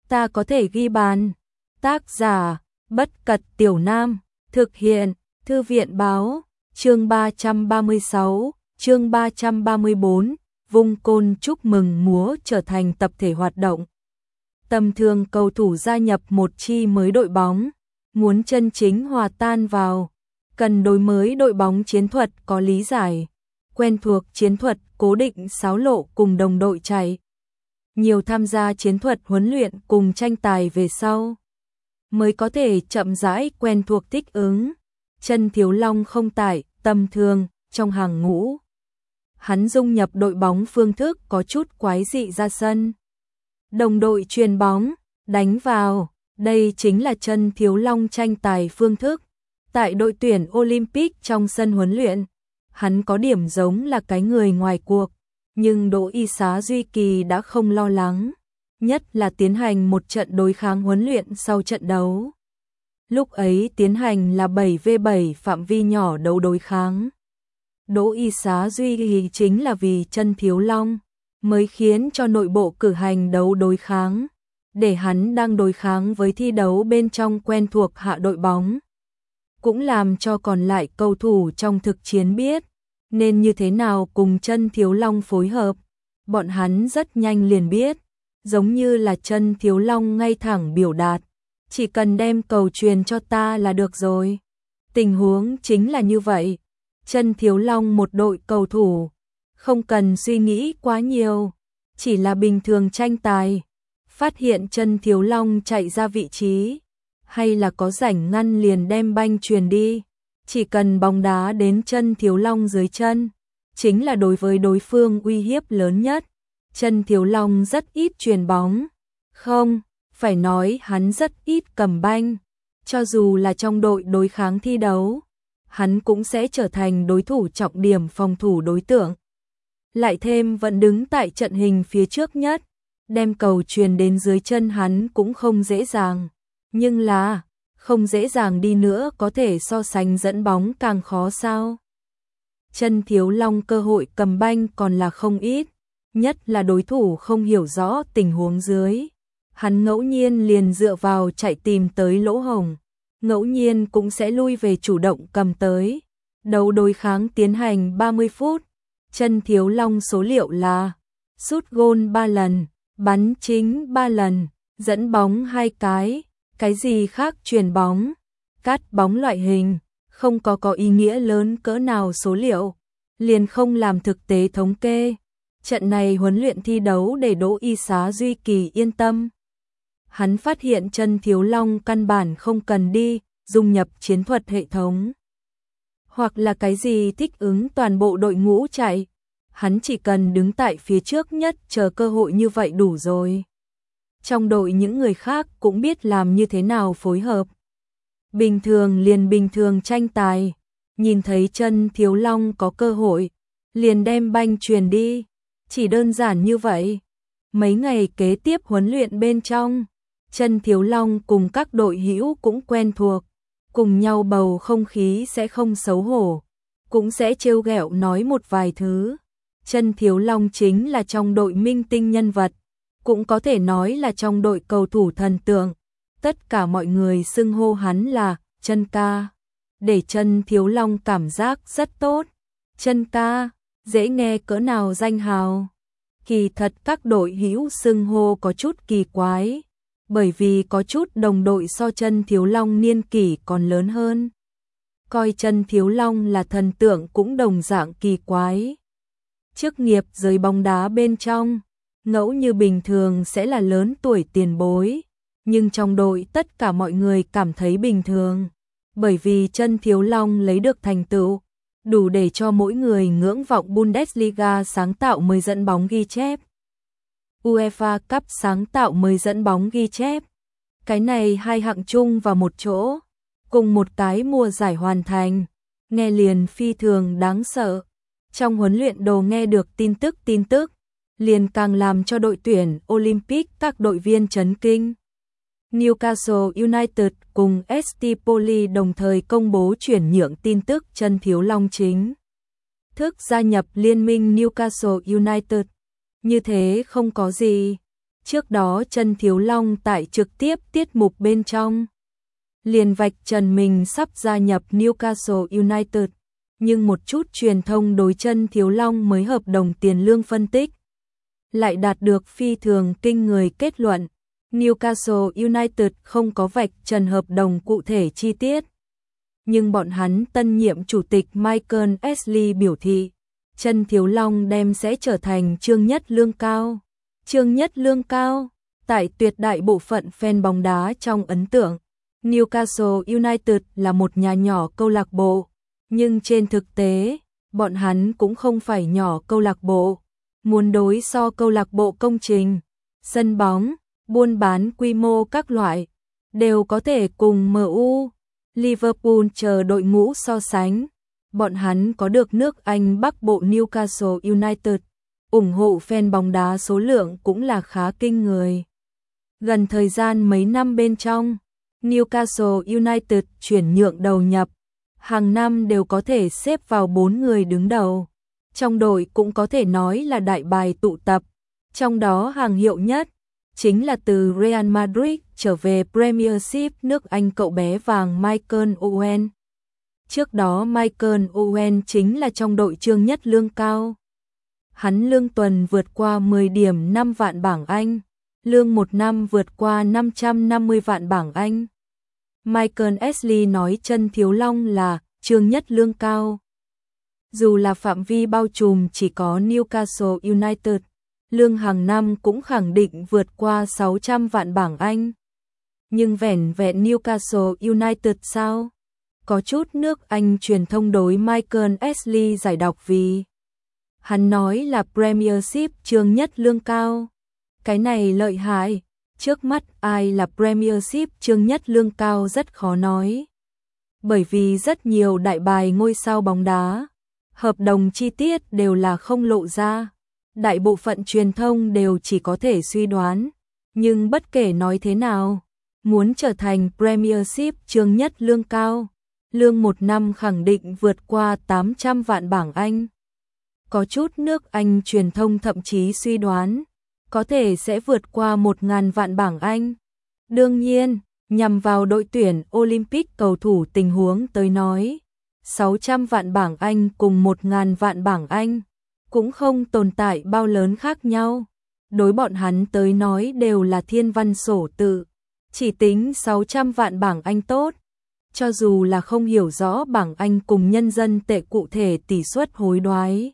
ta có thể ghi bàn. Tác giả, Bất Cật Tiểu Nam, thực hiện, Thư viện báo, chương 336, chương 334, vung côn chúc mừng múa trở thành tập thể hoạt động. Tầm thường cầu thủ gia nhập một chi mới đội bóng, muốn chân chính hòa tan vào, cần đối mới đội bóng chiến thuật có lý giải, quen thuộc chiến thuật cố định sáo lộ cùng đồng đội chạy. Nhiều tham gia chiến thuật huấn luyện cùng tranh tài về sau, mới có thể chậm rãi quen thuộc thích ứng. Chân Thiếu Long không tại tầm thường trong hàng ngũ. Hắn dung nhập đội bóng phương thức có chút quái dị ra sân. Đồng đội chuyền bóng, đánh vào, đây chính là Chân Thiếu Long tranh tài phương thức. Tại đội tuyển Olympic trong sân huấn luyện, hắn có điểm giống là cái người ngoài cuộc, nhưng Đỗ Y Xá Duy Kỳ đã không lo lắng, nhất là tiến hành một trận đối kháng huấn luyện sau trận đấu. Lúc ấy tiến hành là 7v7 phạm vi nhỏ đấu đối kháng. Đỗ Y Xá Duy Kỳ chính là vì Chân Thiếu Long mới khiến cho nội bộ cử hành đấu đối kháng, để hắn đang đối kháng với thi đấu bên trong quen thuộc hạ đội bóng. Cũng làm cho còn lại cầu thủ trong thực chiến biết nên như thế nào cùng Chân Thiếu Long phối hợp. Bọn hắn rất nhanh liền biết, giống như là Chân Thiếu Long ngay thẳng biểu đạt, chỉ cần đem cầu truyền cho ta là được rồi. Tình huống chính là như vậy. Chân Thiếu Long một đội cầu thủ, không cần suy nghĩ quá nhiều, chỉ là bình thường tranh tài, phát hiện Chân Thiếu Long chạy ra vị trí, hay là có rảnh ngăn liền đem banh truyền đi, chỉ cần bóng đá đến Chân Thiếu Long dưới chân, chính là đối với đối phương uy hiếp lớn nhất. Chân Thiếu Long rất ít truyền bóng, không, phải nói hắn rất ít cầm banh, cho dù là trong đội đối kháng thi đấu, hắn cũng sẽ trở thành đối thủ trọng điểm phòng thủ đối tượng. Lại thêm vẫn đứng tại trận hình phía trước nhất, đem cầu truyền đến dưới chân hắn cũng không dễ dàng, nhưng là không dễ dàng đi nữa có thể so sánh dẫn bóng càng khó sao. Chân Thiếu Long cơ hội cầm banh còn là không ít, nhất là đối thủ không hiểu rõ tình huống dưới. Hắn ngẫu nhiên liền dựa vào chạy tìm tới lỗ hổng, ngẫu nhiên cũng sẽ lui về chủ động cầm tới. Đấu đối kháng tiến hành 30 phút, Chân Thiếu Long số liệu là sút gôn 3 lần, bắn chính 3 lần, dẫn bóng 2 cái gì khác chuyền bóng, cắt bóng loại hình, không có ý nghĩa lớn cỡ nào số liệu, liền không làm thực tế thống kê. Trận này huấn luyện thi đấu để Đỗ Y Xá Duy Kỳ yên tâm. Hắn phát hiện Chân Thiếu Long căn bản không cần đi dung nhập chiến thuật hệ thống, hoặc là cái gì thích ứng toàn bộ đội ngũ chạy, hắn chỉ cần đứng tại phía trước nhất chờ cơ hội như vậy đủ rồi. Trong đội những người khác cũng biết làm như thế nào phối hợp. Bình thường liền bình thường tranh tài, nhìn thấy Chân Thiếu Long có cơ hội, liền đem banh truyền đi, chỉ đơn giản như vậy. Mấy ngày kế tiếp huấn luyện bên trong, Chân Thiếu Long cùng các đội hữu cũng quen thuộc, cùng nhau bầu không khí sẽ không xấu hổ, cũng sẽ trêu ghẹo nói một vài thứ. Chân Thiếu Long chính là trong đội minh tinh nhân vật, cũng có thể nói là trong đội cầu thủ thần tượng. Tất cả mọi người xưng hô hắn là Chân ca, để Chân Thiếu Long cảm giác rất tốt. Chân ca, dễ nghe cỡ nào danh hào. Kỳ thật các đội hữu xưng hô có chút kỳ quái, bởi vì có chút đồng đội so Chân Thiếu Long niên kỷ còn lớn hơn. Coi Chân Thiếu Long là thần tượng cũng đồng dạng kỳ quái. Chức nghiệp giới bóng đá bên trong, ngẫu như bình thường sẽ là lớn tuổi tiền bối, nhưng trong đội tất cả mọi người cảm thấy bình thường, bởi vì Chân Thiếu Long lấy được thành tựu, đủ để cho mỗi người ngưỡng vọng. Bundesliga sáng tạo 10 dẫn bóng ghi chép, UEFA Cup sáng tạo 10 dẫn bóng ghi chép. Cái này hai hạng chung vào một chỗ, cùng một cái mùa giải hoàn thành, nghe liền phi thường đáng sợ. Trong huấn luyện đồ nghe được tin tức, liền càng làm cho đội tuyển Olympic các đội viên chấn kinh. Newcastle United cùng ST Poli đồng thời công bố chuyển nhượng tin tức Chân Thiếu Long chính thức gia nhập liên minh Newcastle United. Như thế không có gì, Trước đó Chân Thiếu Long tại trực tiếp tiết mục bên trong liền vạch trần mình sắp gia nhập Newcastle United, nhưng một chút truyền thông đối Chân Thiếu Long mới hợp đồng tiền lương phân tích lại đạt được phi thường kinh người kết luận. Newcastle United không có vạch trần hợp đồng cụ thể chi tiết, nhưng bọn hắn tân nhiệm chủ tịch Michael Ashley biểu thị Chân Thiếu Long đem sẽ trở thành chương nhất lương cao. Chương nhất lương cao, tại tuyệt đại bộ phận fan bóng đá trong ấn tượng, Newcastle United là một nhà nhỏ câu lạc bộ, nhưng trên thực tế, bọn hắn cũng không phải nhỏ câu lạc bộ. Muốn đối so câu lạc bộ công trình, sân bóng, buôn bán quy mô các loại, đều có thể cùng MU, Liverpool chờ đội ngũ so sánh. Bọn hắn có được nước Anh Bắc Bộ Newcastle United, ủng hộ fan bóng đá số lượng cũng là khá kinh người. Gần thời gian mấy năm bên trong, Newcastle United chuyển nhượng đầu nhập, hàng năm đều có thể xếp vào 4 người đứng đầu. Trong đội cũng có thể nói là đại bài tụ tập, trong đó hàng hiệu nhất chính là từ Real Madrid trở về Premiership nước Anh cậu bé vàng Michael Owen. Trước đó Michael Owen chính là trong đội chương nhất lương cao. Hắn lương tuần vượt qua 10 điểm 5 vạn bảng Anh, lương một năm vượt qua 550 vạn bảng Anh. Michael Ashley nói Chân Thiếu Long là chương nhất lương cao. Dù là phạm vi bao trùm chỉ có Newcastle United, lương hàng năm cũng khẳng định vượt qua 600 vạn bảng Anh. Nhưng vẻn vẹn Newcastle United sao? Có chút nước Anh truyền thông đối Michael Ashley giải đọc vì hắn nói là Premiership chương nhất lương cao. Cái này lợi hại, trước mắt ai là Premiership chương nhất lương cao rất khó nói. Bởi vì rất nhiều đại bài ngôi sao bóng đá, hợp đồng chi tiết đều là không lộ ra. Đại bộ phận truyền thông đều chỉ có thể suy đoán. Nhưng bất kể nói thế nào, muốn trở thành Premiership chương nhất lương cao, lương một năm khẳng định vượt qua 800 vạn bảng Anh. Có chút nước Anh truyền thông thậm chí suy đoán, có thể sẽ vượt qua 1.000 vạn bảng Anh. Đương nhiên, nhằm vào đội tuyển Olympic cầu thủ tình huống tới nói, 600 vạn bảng Anh cùng 1.000 vạn bảng Anh cũng không tồn tại bao lớn khác nhau. Đối bọn hắn tới nói đều là thiên văn sổ tự, chỉ tính 600 vạn bảng Anh tốt. Cho dù là không hiểu rõ bảng Anh cùng nhân dân tệ cụ thể tỷ suất hối đoái,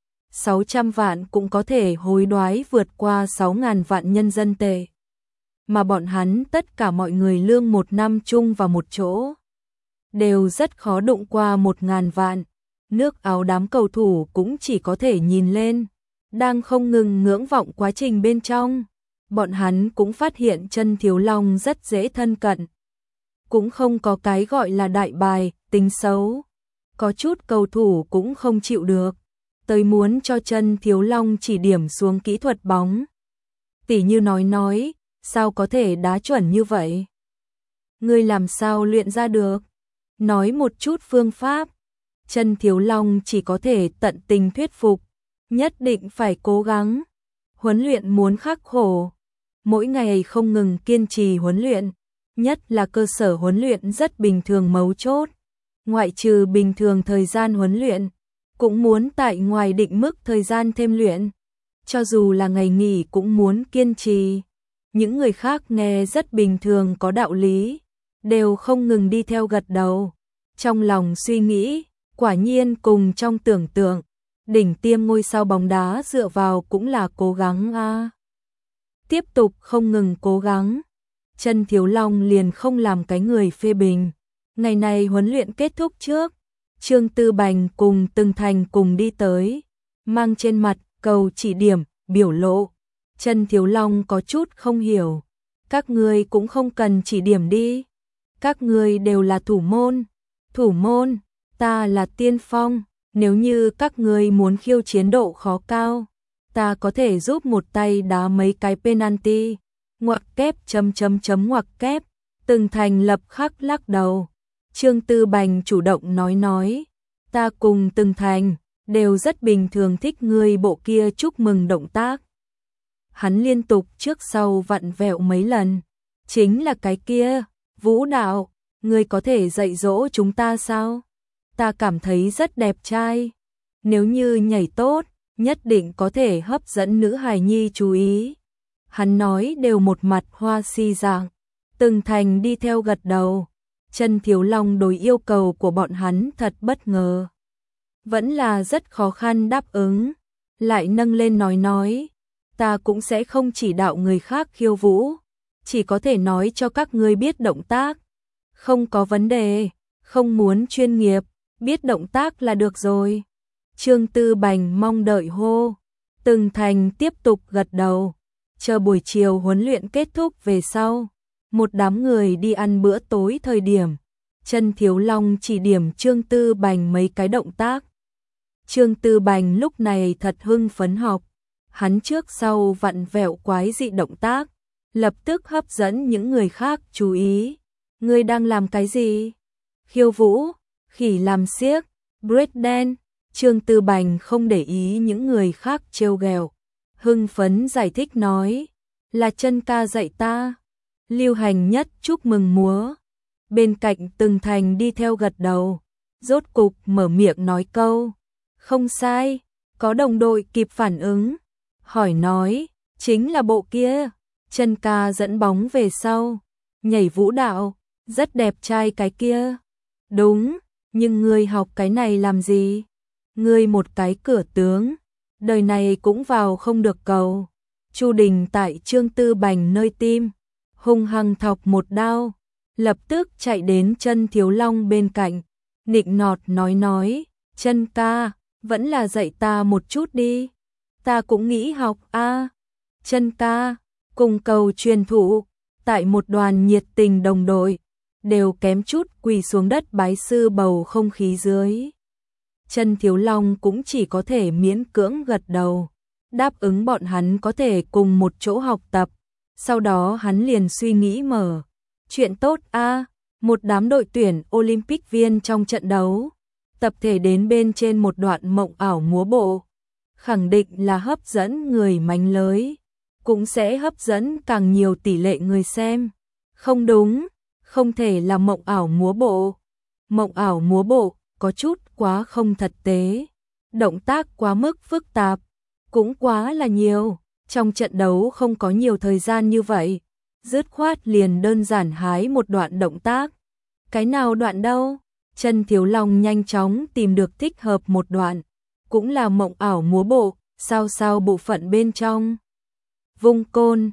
600 vạn cũng có thể hối đoái vượt qua 6.000 vạn nhân dân tệ. Mà bọn hắn tất cả mọi người lương một năm chung vào một chỗ, đều rất khó đụng qua 1.000 vạn. Nước Áo đám cầu thủ cũng chỉ có thể nhìn lên, đang không ngừng ngưỡng vọng quá trình bên trong. Bọn hắn cũng phát hiện Chân Thiếu Long rất dễ thân cận. Cũng không có cái gọi là đại bài, tính xấu. Có chút cầu thủ cũng không chịu được, tới muốn cho Chân Thiếu Long chỉ điểm xuống kỹ thuật bóng. Tỉ như nói, sao có thể đá chuẩn như vậy? Ngươi làm sao luyện ra được? Nói một chút phương pháp. Chân Thiếu Long chỉ có thể tận tình thuyết phục, nhất định phải cố gắng. Huấn luyện muốn khắc khổ, mỗi ngày không ngừng kiên trì huấn luyện, nhất là cơ sở huấn luyện rất bình thường mấu chốt. Ngoại trừ bình thường thời gian huấn luyện, cũng muốn tại ngoài định mức thời gian thêm luyện. Cho dù là ngày nghỉ cũng muốn kiên trì. Những người khác nghe rất bình thường có đạo lý, đều không ngừng đi theo gật đầu. Trong lòng suy nghĩ, quả nhiên cùng trong tưởng tượng, đỉnh tiêm ngôi sao bóng đá dựa vào cũng là cố gắng a. Tiếp tục không ngừng cố gắng. Chân Thiếu Long liền không làm cái người phê bình. Ngày này huấn luyện kết thúc trước, Trương Tư Bành cùng Từng Thành cùng đi tới, mang trên mặt cầu chỉ điểm, biểu lộ. Chân Thiếu Long có chút không hiểu, các ngươi cũng không cần chỉ điểm đi, các ngươi đều là thủ môn, ta là tiên phong, nếu như các ngươi muốn khiêu chiến độ khó cao, ta có thể giúp một tay đá mấy cái penalty. Ngoặc kép ngoặc kép. Từng Thành lập khắc lắc đầu. Trương Tư Bành chủ động nói, ta cùng Từng Thành đều rất bình thường thích ngươi bộ kia chúc mừng động tác. Hắn liên tục trước sau vặn vẹo mấy lần. Chính là cái kia, vũ đạo, ngươi có thể dạy dỗ chúng ta sao? Ta cảm thấy rất đẹp trai. Nếu như nhảy tốt, nhất định có thể hấp dẫn nữ hài nhi chú ý. Hắn nói đều một mặt hoa si dạng. Từng thành đi theo gật đầu. Chân Thiếu Long đối yêu cầu của bọn hắn thật bất ngờ. Vẫn là rất khó khăn đáp ứng. Lại nâng lên nói. Ta cũng sẽ không chỉ đạo người khác khiêu vũ. Chỉ có thể nói cho các ngươi biết động tác. Không có vấn đề. Không muốn chuyên nghiệp. Biết động tác là được rồi. Trương Tư Bành mong đợi hô. Từng thành tiếp tục gật đầu. Chờ buổi chiều huấn luyện kết thúc về sau. Một đám người đi ăn bữa tối thời điểm. Chân Thiếu Long chỉ điểm Trương Tư Bành mấy cái động tác. Trương Tư Bành lúc này thật hưng phấn học. Hắn trước sau vặn vẹo quái dị động tác. Lập tức hấp dẫn những người khác chú ý. Ngươi đang làm cái gì? Khiêu vũ, khỉ làm xiếc, breakdance. Trương Tư Bành không để ý những người khác trêu ghẹo. Hưng phấn giải thích nói. Là chân ca dạy ta. Lưu hành nhất chúc mừng múa. Bên cạnh từng thành đi theo gật đầu. Rốt cục mở miệng nói câu. Không sai, có đồng đội kịp phản ứng. Hỏi nói, chính là bộ kia. Chân ca dẫn bóng về sau. Nhảy vũ đạo, rất đẹp trai cái kia. Đúng, nhưng ngươi học cái này làm gì? Ngươi một cái cửa tướng. Đời này cũng vào không được cầu. Chu Đình tại Trương Tư Bành nơi tim. Hung hăng thọc một đao. Lập tức chạy đến Chân Thiếu Long bên cạnh. Nịnh nọt nói. Chân ca, vẫn là dạy ta một chút đi. Ta cũng nghĩ học a. Chân ca, cùng cầu truyền thụ. Tại một đoàn nhiệt tình đồng đội. Đều kém chút quỳ xuống đất bái sư bầu không khí dưới. Chân Thiếu Long cũng chỉ có thể miễn cưỡng gật đầu. Đáp ứng bọn hắn có thể cùng một chỗ học tập. Sau đó hắn liền suy nghĩ mở. Chuyện tốt a, một đám đội tuyển Olympic viên trong trận đấu. Tập thể đến bên trên một đoạn mộng ảo múa bộ. Khẳng định là hấp dẫn người mánh lới. Cũng sẽ hấp dẫn càng nhiều tỷ lệ người xem. Không đúng, không thể là mộng ảo múa bộ. Mộng ảo múa bộ có chút quá không thực tế. Động tác quá mức phức tạp. Cũng quá là nhiều. Trong trận đấu không có nhiều thời gian như vậy. Dứt khoát liền đơn giản hái một đoạn động tác. Cái nào đoạn đâu? Chân Thiếu Long nhanh chóng tìm được thích hợp một đoạn. Cũng là mộng ảo múa bộ, sao bộ phận bên trong. Vung côn,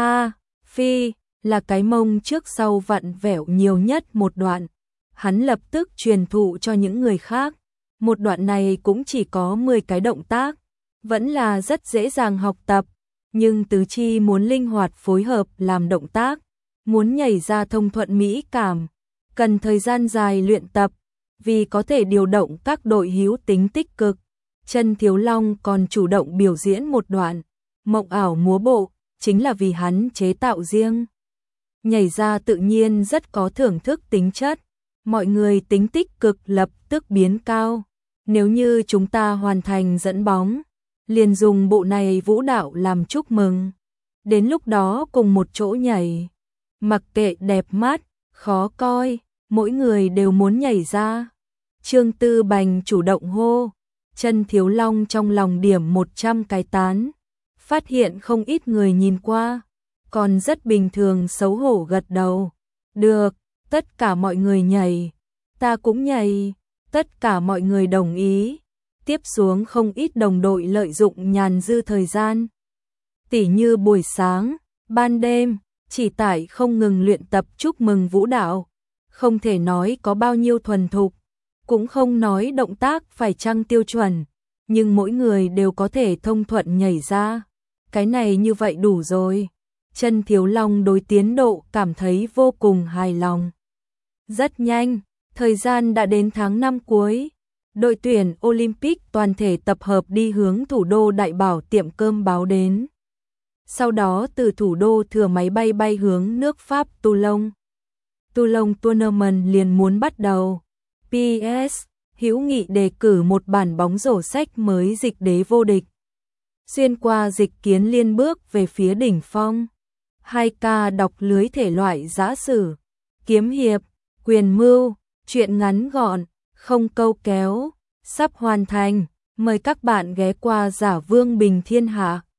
phi, là cái mông trước sau vặn vẹo nhiều nhất một đoạn. Hắn lập tức truyền thụ cho những người khác. Một đoạn này cũng chỉ có 10 cái động tác. Vẫn là rất dễ dàng học tập. Nhưng tứ chi muốn linh hoạt phối hợp làm động tác. Muốn nhảy ra thông thuận mỹ cảm. Cần thời gian dài luyện tập. Vì có thể điều động các đội hữu tính tích cực. Chân Thiếu Long còn chủ động biểu diễn một đoạn. Mộng ảo múa bộ, chính là vì hắn chế tạo riêng. Nhảy ra tự nhiên rất có thưởng thức tính chất. Mọi người tính tích cực lập tức biến cao. Nếu như chúng ta hoàn thành dẫn bóng, liền dùng bộ này vũ đạo làm chúc mừng. Đến lúc đó cùng một chỗ nhảy. Mặc kệ đẹp mắt, khó coi, mỗi người đều muốn nhảy ra. Trương Tư Bành chủ động hô. Chân Thiếu Long trong lòng điểm 100 cái tán. Phát hiện không ít người nhìn qua. Còn rất bình thường xấu hổ gật đầu. Được, tất cả mọi người nhảy. Ta cũng nhảy. Tất cả mọi người đồng ý. Tiếp xuống không ít đồng đội lợi dụng nhàn dư thời gian. Tỉ như buổi sáng, ban đêm, chỉ tải không ngừng luyện tập chúc mừng vũ đạo. Không thể nói có bao nhiêu thuần thục. Cũng không nói động tác phải chăng tiêu chuẩn. Nhưng mỗi người đều có thể thông thuận nhảy ra. Cái này như vậy đủ rồi. Chân Thiếu Long đối tiến độ cảm thấy vô cùng hài lòng. Rất nhanh, thời gian đã đến tháng 5 cuối. Đội tuyển Olympic toàn thể tập hợp đi hướng thủ đô Đại Bảo tiệm cơm báo đến. Sau đó từ thủ đô thừa máy bay bay hướng nước Pháp Toulon. Toulon Tournament liền muốn bắt đầu. PS, hữu nghị đề cử một bản bóng rổ sách mới dịch đế vô địch. xuyên qua dịch kiến liên bước về phía đỉnh phong. 2K đọc lưới thể loại giã sử, kiếm hiệp, quyền mưu, truyện ngắn gọn, không câu kéo, sắp hoàn thành. Mời các bạn ghé qua Giả Vương Bình Thiên Hạ.